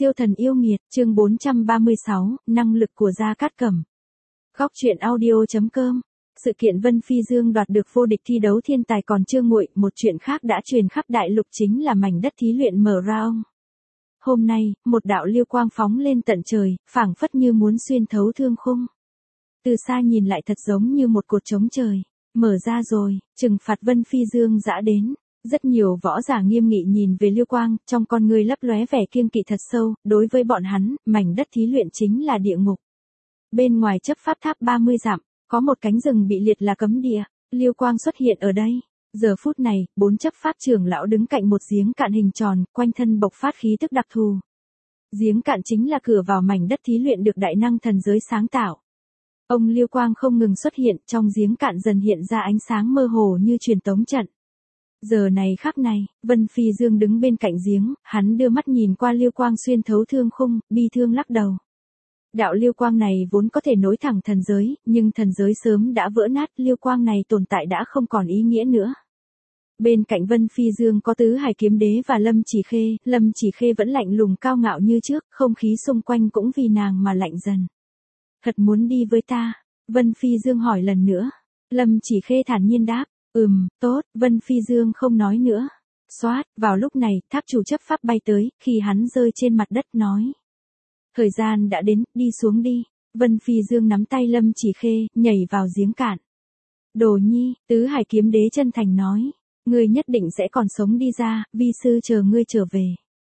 Siêu thần yêu nghiệt, chương 436, năng lực của Gia Cát Cẩm. Góc truyện audio.com. Sự kiện Vân Phi Dương đoạt được vô địch thi đấu thiên tài còn chưa nguội, một chuyện khác đã truyền khắp đại lục chính là mảnh đất thí luyện mở ra ông. Hôm nay, một đạo liêu quang phóng lên tận trời, phảng phất như muốn xuyên thấu thương khung. Từ xa nhìn lại thật giống như một cột trống trời. Mở ra rồi, trừng phạt Vân Phi Dương dã đến. Rất nhiều võ giả nghiêm nghị nhìn về liêu quang, trong con người lấp lóe vẻ kiêng kỵ thật sâu, đối với bọn hắn, mảnh đất thí luyện chính là địa ngục. Bên ngoài chấp pháp tháp 30 dặm, có một cánh rừng bị liệt là cấm địa, liêu quang xuất hiện ở đây. Giờ phút này, 4 chấp pháp trưởng lão đứng cạnh một giếng cạn hình tròn, quanh thân bộc phát khí tức đặc thù. Giếng cạn chính là cửa vào mảnh đất thí luyện được đại năng thần giới sáng tạo. Ông liêu quang không ngừng xuất hiện, trong giếng cạn dần hiện ra ánh sáng mơ hồ như truyền tống trận. Giờ này khắc này, Vân Phi Dương đứng bên cạnh giếng, hắn đưa mắt nhìn qua liêu quang xuyên thấu thương khung, bi thương lắc đầu. Đạo liêu quang này vốn có thể nối thẳng thần giới, nhưng thần giới sớm đã vỡ nát, liêu quang này tồn tại đã không còn ý nghĩa nữa. Bên cạnh Vân Phi Dương có Tứ Hải Kiếm Đế và Lâm Chỉ Khê vẫn lạnh lùng cao ngạo như trước, không khí xung quanh cũng vì nàng mà lạnh dần. Thật muốn đi với ta? Vân Phi Dương hỏi lần nữa. Lâm Chỉ Khê thản nhiên đáp. Tốt, Vân Phi Dương không nói nữa. Xoát, vào lúc này, tháp chủ chấp pháp bay tới, khi hắn rơi trên mặt đất nói. Thời gian đã đến, đi xuống đi. Vân Phi Dương nắm tay Lâm Chỉ Khê, nhảy vào giếng cạn. Đồ nhi, Tứ Hải Kiếm Đế chân thành nói. Ngươi nhất định sẽ còn sống đi ra, vi sư chờ ngươi trở về.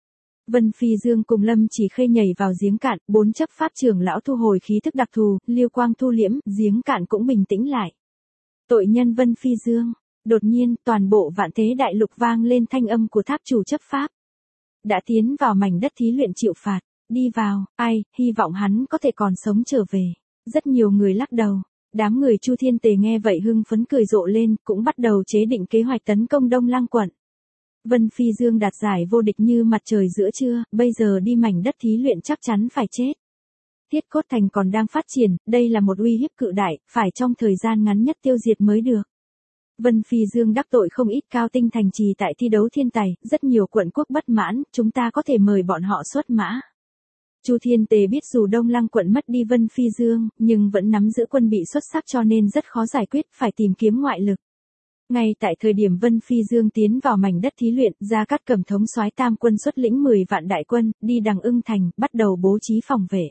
Vân Phi Dương cùng Lâm Chỉ Khê nhảy vào giếng cạn, 4 chấp pháp trưởng lão thu hồi khí thức đặc thù, liêu quang thu liễm, giếng cạn cũng bình tĩnh lại. Tội nhân Vân Phi Dương. Đột nhiên, toàn bộ vạn thế đại lục vang lên thanh âm của tháp chủ chấp pháp. Đã tiến vào mảnh đất thí luyện chịu phạt, đi vào, hy vọng hắn có thể còn sống trở về. Rất nhiều người lắc đầu. Đám người Chu Thiên Tề nghe vậy hưng phấn cười rộ lên, cũng bắt đầu chế định kế hoạch tấn công Đông Lang quận. Vân Phi Dương đạt giải vô địch như mặt trời giữa trưa, bây giờ đi mảnh đất thí luyện chắc chắn phải chết. Tiết Cốt Thành còn đang phát triển, đây là một uy hiếp cự đại, phải trong thời gian ngắn nhất tiêu diệt mới được. Vân Phi Dương đắc tội không ít cao tinh thành trì tại thi đấu thiên tài, rất nhiều quận quốc bất mãn, chúng ta có thể mời bọn họ xuất mã. Chu Thiên Tề biết dù Đông Lăng quận mất đi Vân Phi Dương, nhưng vẫn nắm giữ quân bị xuất sắc cho nên rất khó giải quyết, phải tìm kiếm ngoại lực. Ngay tại thời điểm Vân Phi Dương tiến vào mảnh đất thí luyện, Gia Cát Cẩm thống soái tam quân xuất lĩnh 10 vạn đại quân, đi Đằng Ưng Thành, bắt đầu bố trí phòng vệ.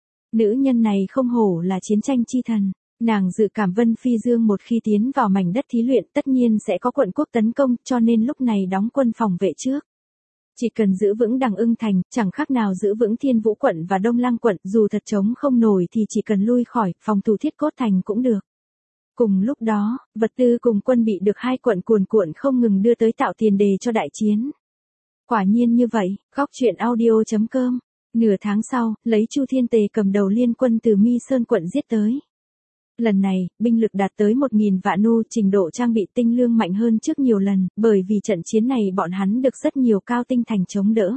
Nữ nhân này không hổ là chiến tranh chi thần. Nàng dự cảm Vân Phi Dương một khi tiến vào mảnh đất thí luyện tất nhiên sẽ có quận quốc tấn công, cho nên lúc này đóng quân phòng vệ trước. Chỉ cần giữ vững Đằng Ưng Thành, chẳng khác nào giữ vững Thiên Vũ quận và Đông Lăng quận, dù thật chống không nổi thì chỉ cần lui khỏi, phòng thủ Thiết Cốt Thành cũng được. Cùng lúc đó, vật tư cùng quân bị được hai quận cuồn cuộn không ngừng đưa tới tạo tiền đề cho đại chiến. Quả nhiên như vậy, góc truyện audio.com. Nửa tháng sau, lấy Chu Thiên Tề cầm đầu liên quân từ Mi Sơn quận giết tới. Lần này, binh lực đạt tới 1.000 vạn nu, trình độ trang bị tinh lương mạnh hơn trước nhiều lần, bởi vì trận chiến này bọn hắn được rất nhiều cao tinh thành chống đỡ.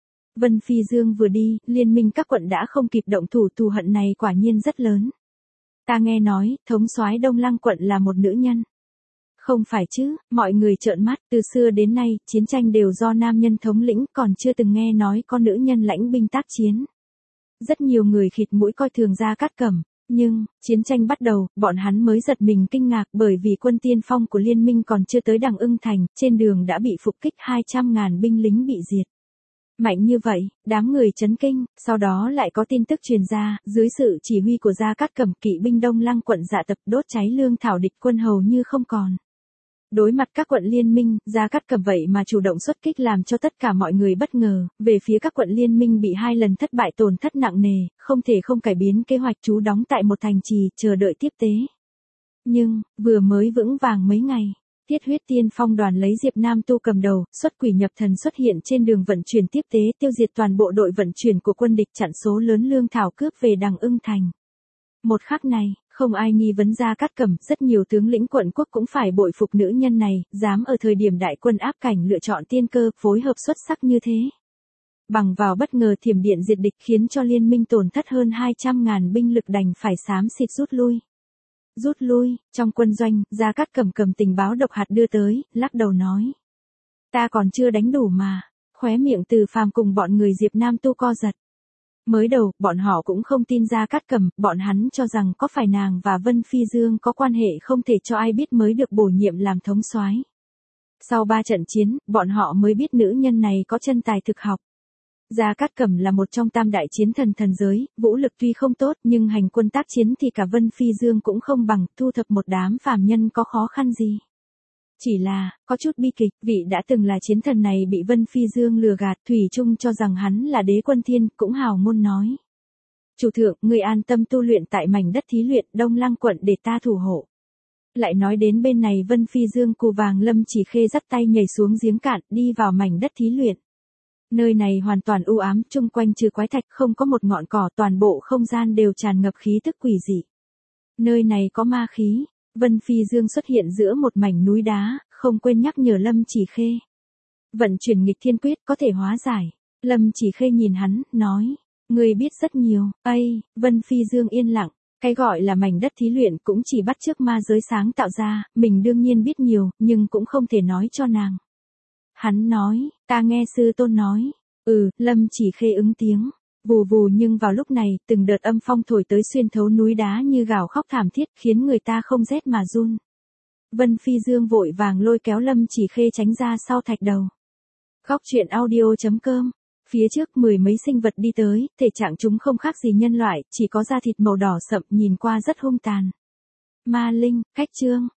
Vân Phi Dương vừa đi, liên minh các quận đã không kịp động thủ, thù hận này quả nhiên rất lớn. Ta nghe nói, thống soái Đông Lăng quận là một nữ nhân. Không phải chứ, mọi người trợn mắt, từ xưa đến nay, chiến tranh đều do nam nhân thống lĩnh, còn chưa từng nghe nói có nữ nhân lãnh binh tác chiến. Rất nhiều người khịt mũi coi thường Gia Cát Cẩm. Nhưng, chiến tranh bắt đầu, bọn hắn mới giật mình kinh ngạc bởi vì quân tiên phong của liên minh còn chưa tới Đằng Ưng Thành, trên đường đã bị phục kích 200.000 binh lính bị diệt. Mạnh như vậy, đám người chấn kinh, sau đó lại có tin tức truyền ra, dưới sự chỉ huy của Gia Cát Cẩm, kỵ binh Đông Lăng quận dạ tập đốt cháy lương thảo địch quân hầu như không còn. Đối mặt các quận liên minh, Gia Cát Cẩm vậy mà chủ động xuất kích làm cho tất cả mọi người bất ngờ, về phía các quận liên minh bị 2 lần thất bại tổn thất nặng nề, không thể không cải biến kế hoạch trú đóng tại một thành trì, chờ đợi tiếp tế. Nhưng, vừa mới vững vàng mấy ngày, Thiết Huyết Tiên Phong đoàn lấy Diệp Nam Tu cầm đầu, xuất quỷ nhập thần xuất hiện trên đường vận chuyển tiếp tế, tiêu diệt toàn bộ đội vận chuyển của quân địch, chặn số lớn lương thảo cướp về Đằng Ưng Thành. Một khắc này, không ai nghi vấn Gia Cát Cẩm, rất nhiều tướng lĩnh quận quốc cũng phải bội phục nữ nhân này, dám ở thời điểm đại quân áp cảnh lựa chọn tiên cơ, phối hợp xuất sắc như thế. Bằng vào bất ngờ thiểm điện diệt địch khiến cho liên minh tổn thất hơn 200.000 binh lực đành phải xám xịt rút lui. Rút lui, trong quân doanh, Gia Cát Cẩm cầm tình báo độc hạt đưa tới, lắc đầu nói. Ta còn chưa đánh đủ mà. Khóe miệng Từ Phàm cùng bọn người Diệp Nam Tu co giật. Mới đầu, bọn họ cũng không tin Gia Cát Cẩm, bọn hắn cho rằng có phải nàng và Vân Phi Dương có quan hệ không thể cho ai biết mới được bổ nhiệm làm thống soái. Sau 3 trận chiến, bọn họ mới biết nữ nhân này có chân tài thực học. Gia Cát Cẩm là một trong tam đại chiến thần thần giới, vũ lực tuy không tốt nhưng hành quân tác chiến thì cả Vân Phi Dương cũng không bằng, thu thập một đám phàm nhân có khó khăn gì. Chỉ là, có chút bi kịch, vị đã từng là chiến thần này bị Vân Phi Dương lừa gạt, thủy chung cho rằng hắn là đế quân thiên, cũng hào ngôn nói. Chủ thượng, người an tâm tu luyện tại mảnh đất thí luyện Đông Lăng quận để ta thủ hộ. Lại nói đến bên này Vân Phi Dương cù vàng Lâm Chỉ Khê dắt tay nhảy xuống giếng cạn, đi vào mảnh đất thí luyện. Nơi này hoàn toàn u ám, chung quanh trừ quái thạch không có một ngọn cỏ, toàn bộ không gian đều tràn ngập khí tức quỷ dị. Nơi này có ma khí. Vân Phi Dương xuất hiện giữa một mảnh núi đá, không quên nhắc nhở Lâm Chỉ Khê. Vận chuyển nghịch thiên quyết có thể hóa giải. Lâm Chỉ Khê nhìn hắn, nói. Người biết rất nhiều. Ây, Vân Phi Dương yên lặng. Cái gọi là mảnh đất thí luyện cũng chỉ bắt chước ma giới sáng tạo ra, mình đương nhiên biết nhiều, nhưng cũng không thể nói cho nàng. Hắn nói, ta nghe sư tôn nói. Lâm Chỉ Khê ứng tiếng. Vù vù, nhưng vào lúc này, từng đợt âm phong thổi tới xuyên thấu núi đá như gào khóc thảm thiết, khiến người ta không rét mà run. Vân Phi Dương vội vàng lôi kéo Lâm Chỉ Khê tránh ra sau thạch đầu. Góc truyện audio.com. Phía trước 10 mấy sinh vật đi tới, thể trạng chúng không khác gì nhân loại, chỉ có da thịt màu đỏ sậm, nhìn qua rất hung tàn. Ma linh, cách chương.